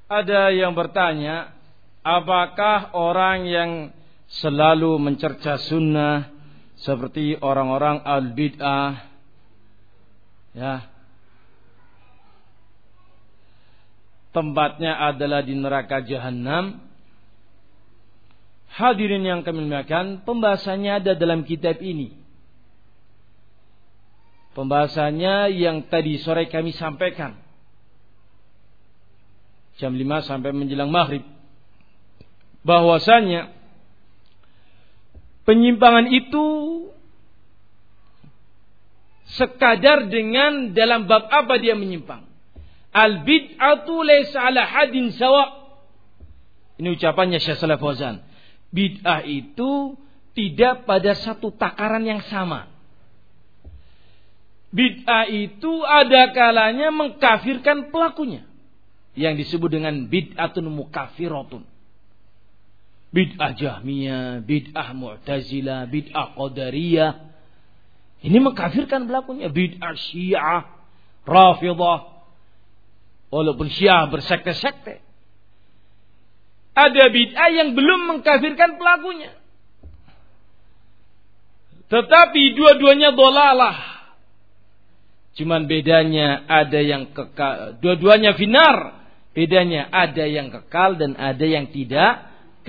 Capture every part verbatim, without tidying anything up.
Ada yang bertanya, apakah orang yang selalu mencerca sunnah seperti orang-orang al-bid'ah, ya, tempatnya adalah di neraka jahanam? Hadirin yang kami muliakan, pembahasannya ada dalam kitab ini. Pembahasannya yang tadi sore kami sampaikan, jam lima sampai menjelang maghrib, bahwasanya penyimpangan itu sekadar dengan dalam bab apa dia menyimpang. Al-bid'atu laysa ala hadin sawa. Ini ucapannya Syekh Shalih Fauzan. Bid'ah itu tidak pada satu takaran yang sama. Bid'ah itu ada kalanya mengkafirkan pelakunya, yang disebut dengan bid'atun mukaffiratun. Bid'ah Jahmiyah, bid'ah Mu'tazilah, bid'ah Qadariyah. Ini mengkafirkan pelakunya. Bid'ah Syiah, Rafidhah. Walaupun Syiah bersekte-sekte. Ada bid'ah yang belum mengkafirkan pelakunya. Tetapi dua-duanya dhalalah. Cuman bedanya ada yang kekal, dua-duanya finar. Bedanya ada yang kekal dan ada yang tidak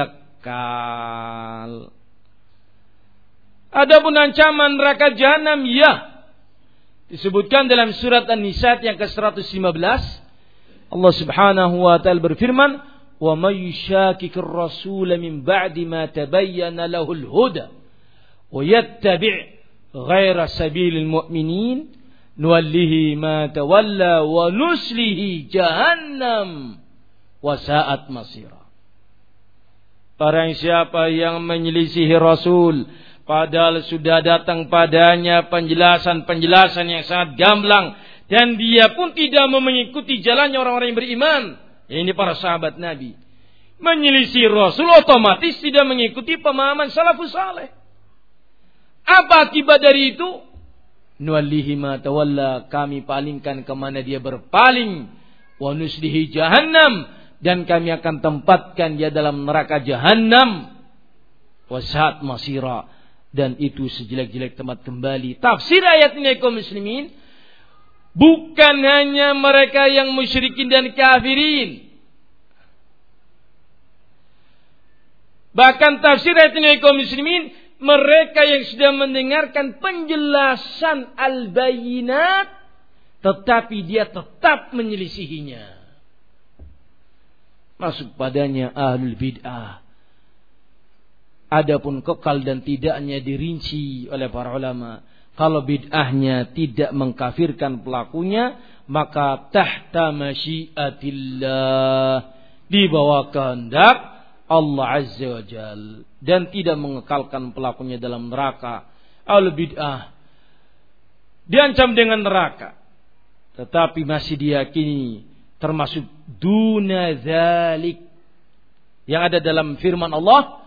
kekal. Adapun ancaman neraka jahanam, ya, disebutkan dalam surat An-Nisa yang ke seratus lima belas. Allah Subhanahu wa taala berfirman, "Wa may yushaqiqir rasul min ba'di ma tabayyana lahul huda wa yattabi' ghaira sabilil mu'minin nuwallihi ma tawalla wa nuslihi jahannam wa sa'at masira." Barang siapa yang menyelisihi Rasul padahal sudah datang padanya penjelasan-penjelasan yang sangat gamblang, dan dia pun tidak mau mengikuti jalannya orang-orang yang beriman, ya, ini para sahabat Nabi, menyelisih Rasul otomatis tidak mengikuti pemahaman salafus saleh. Apa akibat dari itu? Nuwallihi ma tawalla, kami palingkan kemana dia berpaling, wa nuslihi jahannam, dan kami akan tempatkan dia dalam neraka jahanam, wa sa'at masira, dan itu sejelek-jelek tempat kembali. Tafsir ayat ini kaum muslimin, bukan hanya mereka yang musyrikin dan kafirin, bahkan tafsir ayat ini kaum muslimin, mereka yang sudah mendengarkan penjelasan al-bayyinat tetapi dia tetap menyelisihinya, masuk padanya ahlul bid'ah. Adapun kekal dan tidaknya dirinci oleh para ulama. Kalau bid'ahnya tidak mengkafirkan pelakunya, maka tahta masyiatillah, di bawah kehendak Allah Azza wa Jal, dan tidak mengekalkan pelakunya dalam neraka. Ahlul bid'ah diancam dengan neraka, tetapi masih diyakini termasuk duna dzalik, yang ada dalam firman Allah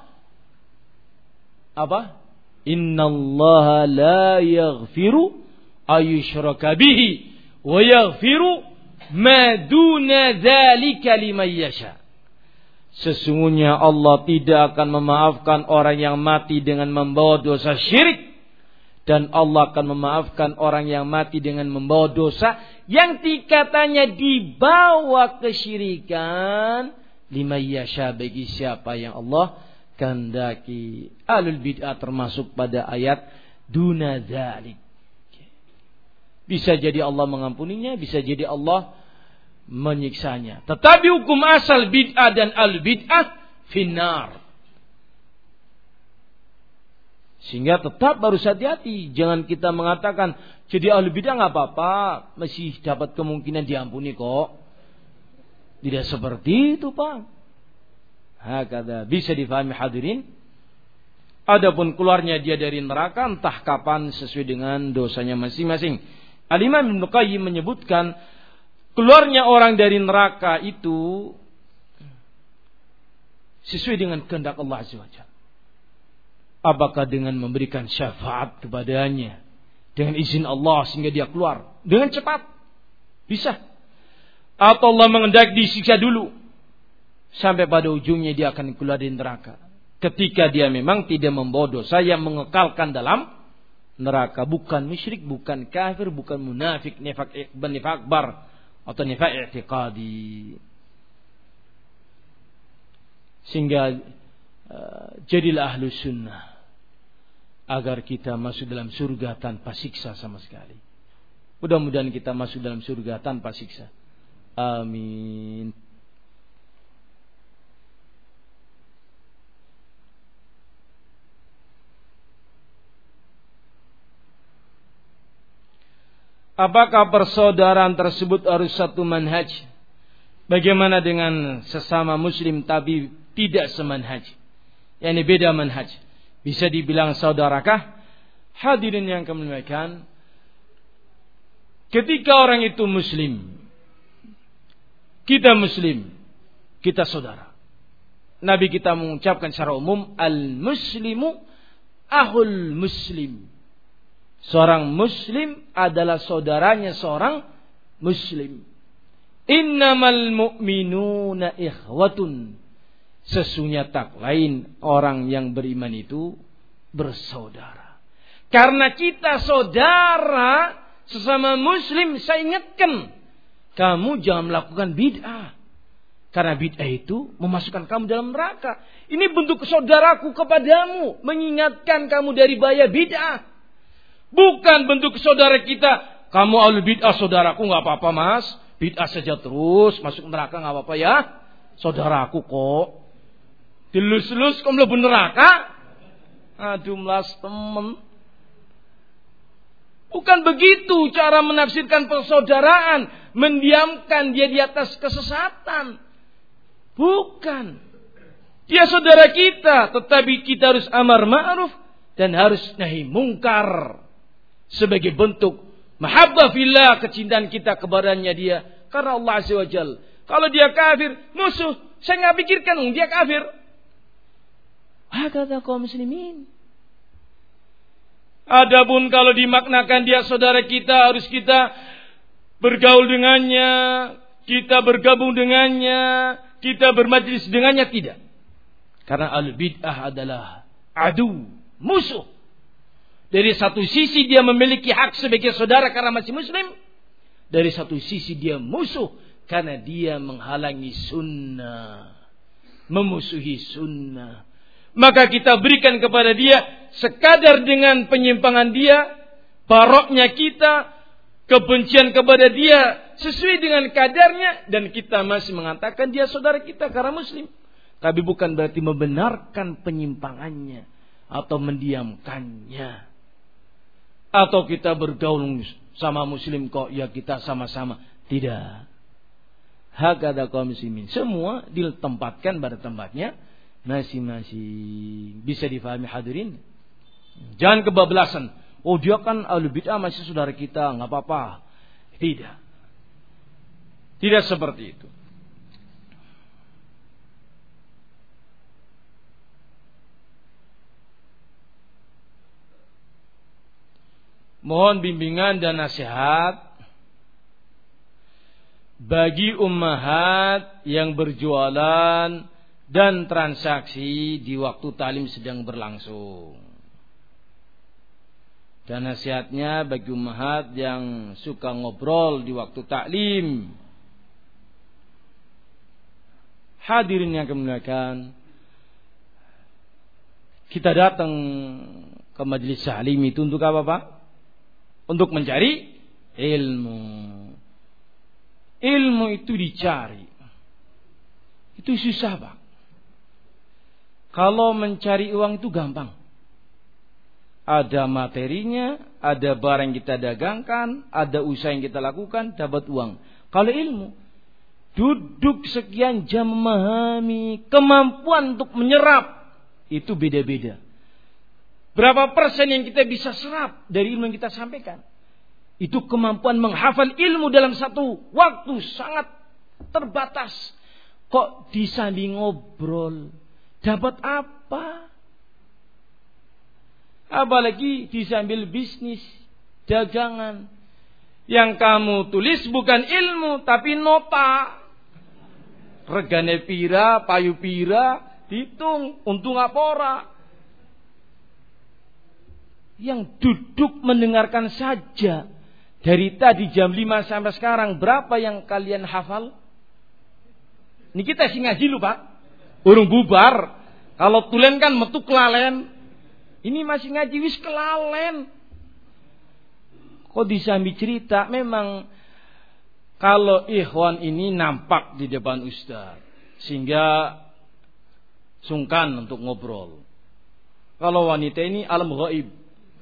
apa? Innallaha la yaghfiru ayyushraka bihi wa yaghfiru ma duna dzalika liman yasha. Sesungguhnya Allah tidak akan memaafkan orang yang mati dengan membawa dosa syirik, dan Allah akan memaafkan orang yang mati dengan membawa dosa yang tingkatannya di bawah kesyirikan, liman yasha, bagi siapa yang Allah kehendaki. Ahlul bid'ah termasuk pada ayat duna dzalik. Bisa jadi Allah mengampuninya, bisa jadi Allah menyiksanya. Tetapi hukum asal bid'ah dan al bid'ah finnar. Sehingga tetap harus hati-hati. Jangan kita mengatakan jadi ahli bid'ah nggak apa-apa, masih dapat kemungkinan diampuni kok. Tidak seperti itu, Pak. Hakada, bisa difahami hadirin. Adapun keluarnya dia dari neraka entah kapan sesuai dengan dosanya masing-masing. Al-Imam Ibnu Qayyim menyebutkan keluarnya orang dari neraka itu sesuai dengan kehendak Allah Azza wa Jalla. Apakah dengan memberikan syafaat kepadanya dengan izin Allah sehingga dia keluar dengan cepat? Bisa. Atau Allah mengendaki disiksa dulu sampai pada ujungnya dia akan keluar dari neraka. Ketika dia memang tidak membawa dosa yang mengekalkan dalam neraka. Bukan musyrik, bukan kafir, bukan munafik, nifak nifak akbar atau nifak i'tiqadi. Sehingga uh, jadilah ahlu sunnah agar kita masuk dalam surga tanpa siksa sama sekali. Mudah-mudahan kita masuk dalam surga tanpa siksa. Amin. Apakah persaudaraan tersebut harus satu manhaj? Bagaimana dengan sesama muslim tapi tidak semanhaj? Yani beda manhaj. Bisa dibilang saudarakah? Hadirin yang kami muliakan, ketika orang itu muslim, kita muslim, kita saudara. Nabi kita mengucapkan secara umum, al-muslimu ahul muslim. Seorang muslim adalah saudaranya seorang muslim. Innamal mu'minuna ikhwatun. Sesungguhnya tak lain orang yang beriman itu bersaudara. Karena kita saudara sesama muslim, saya ingatkan, kamu jangan melakukan bid'ah. Karena bid'ah itu memasukkan kamu dalam neraka. Ini bentuk saudaraku kepadamu, mengingatkan kamu dari bahaya bid'ah. Bukan bentuk saudara kita, kamu ahli bid'ah saudaraku, nggak apa-apa mas, bid'ah saja terus, masuk neraka nggak apa-apa ya, saudaraku kok. Dilus-lus kamu lebih neraka. Aduh melas temen. Bukan begitu cara menafsirkan persaudaraan, mendiamkan dia di atas kesesatan. Bukan. Dia saudara kita, tetapi kita harus amar ma'ruf dan harus nahi mungkar sebagai bentuk mahabbah fillah, kecintaan kita kepadanya dia. Karena Allah Azza wa Jalla, kalau dia kafir, musuh, saya nggak pikirkan dia kafir. Hakadha kaum muslimin. Adapun kalau dimaknakan dia saudara kita, harus kita bergaul dengannya, kita bergabung dengannya, kita bermajlis dengannya, tidak. Karena al-bid'ah adalah adu, musuh. Dari satu sisi dia memiliki hak sebagai saudara karena masih muslim. Dari satu sisi dia musuh karena dia menghalangi sunnah, memusuhi sunnah. Maka kita berikan kepada dia sekadar dengan penyimpangan dia, baroknya kita, kebencian kepada dia sesuai dengan kadarnya, dan kita masih mengatakan dia saudara kita karena muslim. Tapi bukan berarti membenarkan penyimpangannya atau mendiamkannya. Atau kita bergaul sama muslim kok, ya kita sama-sama. Tidak. Hakadha kaum muslimin. Semua ditempatkan pada tempatnya masing-masing. Bisa difahami hadirin? Jangan kebablasan. Oh dia kan ahli bid'ah, masih saudara kita, nggak apa-apa. Tidak. Tidak seperti itu. Mohon bimbingan dan nasihat bagi ummahat yang berjualan dan transaksi di waktu ta'lim sedang berlangsung. Dan nasihatnya bagi ummahat yang suka ngobrol di waktu ta'lim. Hadirin yang kami muliakan, kita datang ke majelis ta'lim itu untuk apa, Pak? Untuk mencari ilmu. Ilmu itu dicari. Itu susah, Pak. Kalau mencari uang itu gampang. Ada materinya, ada barang yang kita dagangkan, ada usaha yang kita lakukan, dapat uang. Kalau ilmu, duduk sekian jam memahami, kemampuan untuk menyerap, itu beda-beda. Berapa persen yang kita bisa serap dari ilmu yang kita sampaikan? Itu kemampuan menghafal ilmu dalam satu waktu sangat terbatas. Kok disambi ngobrol, dapat apa? Apalagi disambil bisnis, dagangan. Yang kamu tulis bukan ilmu, tapi nota. regane pira, payu pira, dihitung untung apa ora. Yang duduk mendengarkan saja dari tadi jam lima sampai sekarang, berapa yang kalian hafal? Ini kita sih ngaji lu Pak, urung bubar. Kalau tulen kan metu kelalen. Ini masih ngaji wis kelalen. Kok disambi cerita, memang kalau ikhwan ini nampak di depan ustaz, sehingga sungkan untuk ngobrol. Kalau wanita ini alam ghaib,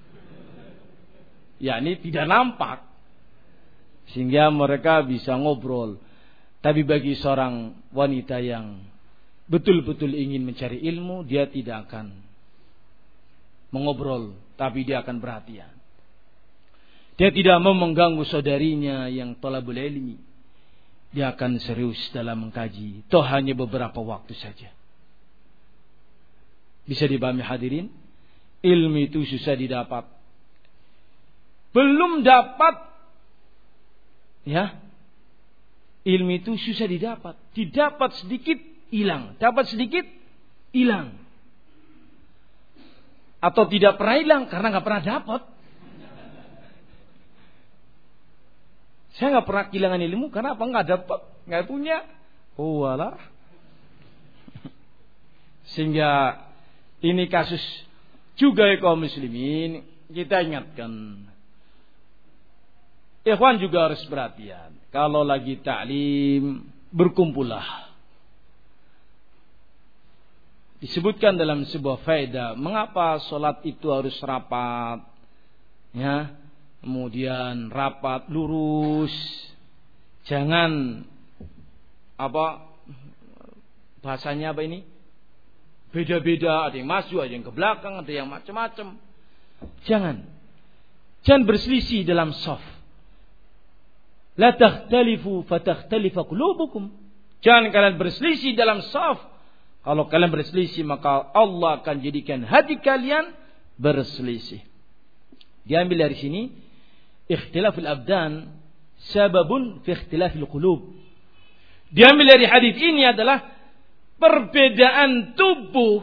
ya ini tidak nampak, sehingga mereka bisa ngobrol. Tapi bagi seorang wanita yang betul-betul ingin mencari ilmu, dia tidak akan mengobrol, tapi dia akan perhatian. Dia tidak mau mengganggu saudarinya yang thalabul ilmi. Dia akan serius dalam mengkaji. Toh hanya beberapa waktu saja. Bisa dipahami hadirin? Ilmu itu susah didapat. Belum dapat, ya, ilmu itu susah didapat. Didapat sedikit, hilang. Dapat sedikit, hilang. Atau tidak pernah hilang karena nggak pernah dapat. Saya nggak pernah kehilangan ilmu karena apa? Nggak dapat, nggak punya. Oh alah. Sehingga ini kasus juga ya kaum muslimin, kita ingatkan. Ikhwan juga harus perhatian. Kalau lagi ta'lim, berkumpullah. Disebutkan dalam sebuah faedah, mengapa sholat itu harus rapat, ya, kemudian rapat lurus, jangan apa bahasanya apa ini, beda-beda, ada yang maju, ada yang ke belakang, ada yang macam-macam. Jangan, jangan berselisih dalam shaf. La takhtalifu fatakhtalifa qulubukum. Jangan kalian berselisih dalam shaf. Kalau kalian berselisih, maka Allah akan jadikan hati kalian berselisih. Diambil dari sini, ikhtilaful abdan sababun fi ikhtilafil qulub. Diambil dari hadis ini adalah perbedaan tubuh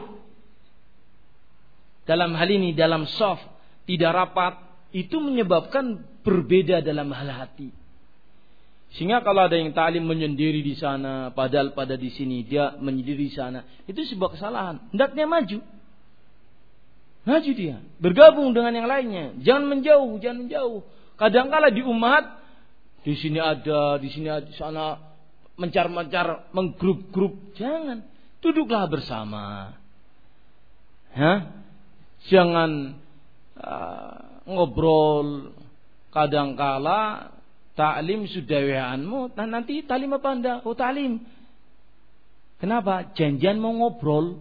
dalam hal ini, dalam shaf tidak rapat, itu menyebabkan berbeda dalam hal hati. Sehingga kalau ada yang ta'lim menyendiri di sana, padahal pada di sini dia menyendiri di sana, itu sebuah kesalahan. Hendaknya maju, maju dia, bergabung dengan yang lainnya. Jangan menjauh, jangan menjauh. Kadang-kala di umat, di sini ada, di sini ada, di sana mencar-mencar, menggrup-grup. Jangan, duduklah bersama. Hah? Jangan uh, ngobrol. Kadang-kala ta'lim sudah W A-anmu, nah nanti ta'lim apa anda? Oh ta'lim. Kenapa? Janjian mau ngobrol.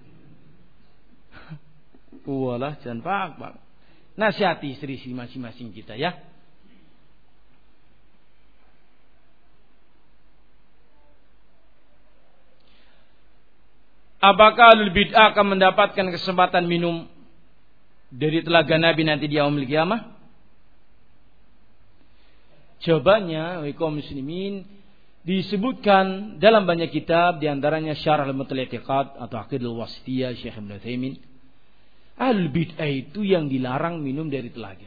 Walah, jangan pak-pak. Nasihati istri masing-masing kita ya. Apakah ahlul bid'ah akan mendapatkan kesempatan minum dari telaga Nabi nanti di yaumil qiyamah? Jawabannya, kaum muslimin, disebutkan dalam banyak kitab, diantaranya Syarah al-Mutal I'tiqad atau Aqidah al-Wasithiyah Syekh Ibnu Utsaimin. Ahlul bid'ah itu yang dilarang minum dari telaga.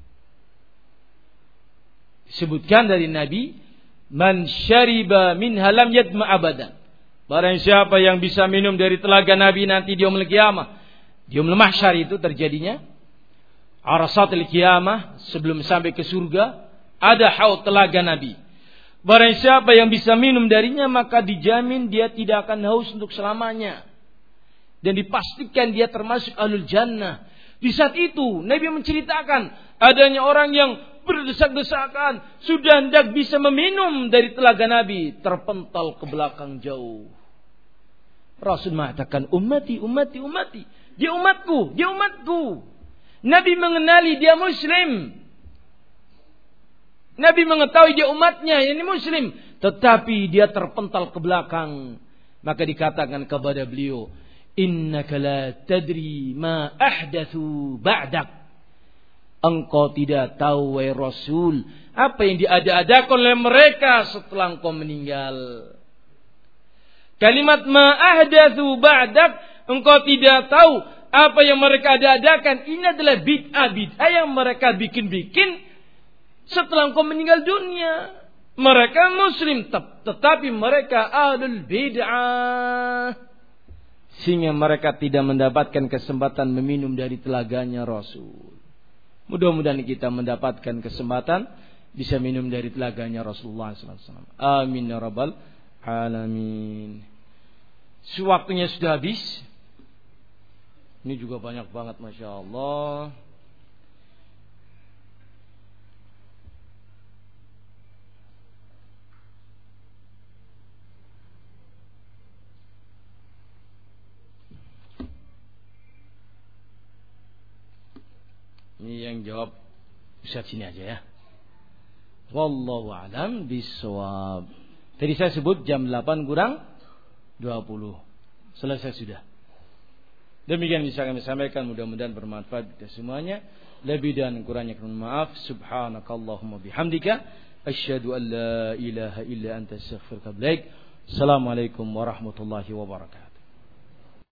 Disebutkan dari Nabi, man syariba minha lam yadma abadan. Barang siapa yang bisa minum dari telaga Nabi nanti di yaumul qiyamah. Di yaumul mahsyar itu terjadinya arasatul qiyamah, sebelum sampai ke surga ada haud telaga Nabi. Barang siapa yang bisa minum darinya, maka dijamin dia tidak akan haus untuk selamanya. Dan dipastikan dia termasuk ahlul jannah. Di saat itu Nabi menceritakan adanya orang yang berdesak-desakan, sudah hendak bisa meminum dari telaga Nabi, terpental ke belakang jauh. Rasul mengatakan, ummati, ummati, ummati. Dia umatku, dia umatku. Nabi mengenali dia muslim. Nabi mengetahui dia umatnya, ini muslim, tetapi dia terpental ke belakang. Maka dikatakan kepada beliau, innaka la tadri ma ahdatsu ba'dak. Engkau tidak tahu, wahai Rasul, apa yang diada-adakan oleh mereka setelah engkau meninggal. Kalimat ma ahdatsu ba'dak, engkau tidak tahu apa yang mereka adakan. Ini adalah bid'ah bid'ah yang mereka bikin-bikin setelah engkau meninggal dunia. Mereka muslim tetapi mereka ahlul bid'ah, sehingga mereka tidak mendapatkan kesempatan meminum dari telaganya Rasul. Mudah-mudahan kita mendapatkan kesempatan bisa minum dari telaganya Rasulullah sallallahu alaihi wasallam. Amin ya rabbal alamin. Waktunya sudah habis. Ini juga banyak banget, masya Allah. Ini yang jawab Ustaz sini aja ya. Wallahu a'lam bishawab. Tadi saya sebut jam delapan kurang dua puluh. Selesai sudah. Demikian bisa kami sampaikan, mudah-mudahan bermanfaat kita semuanya. Lebih dan kurangnya mohon maaf. Subhanakallahumma bihamdika asyhadu an la ilaha illa anta astaghfiruka wa atubu ilaik. Assalamualaikum warahmatullahi wabarakatuh.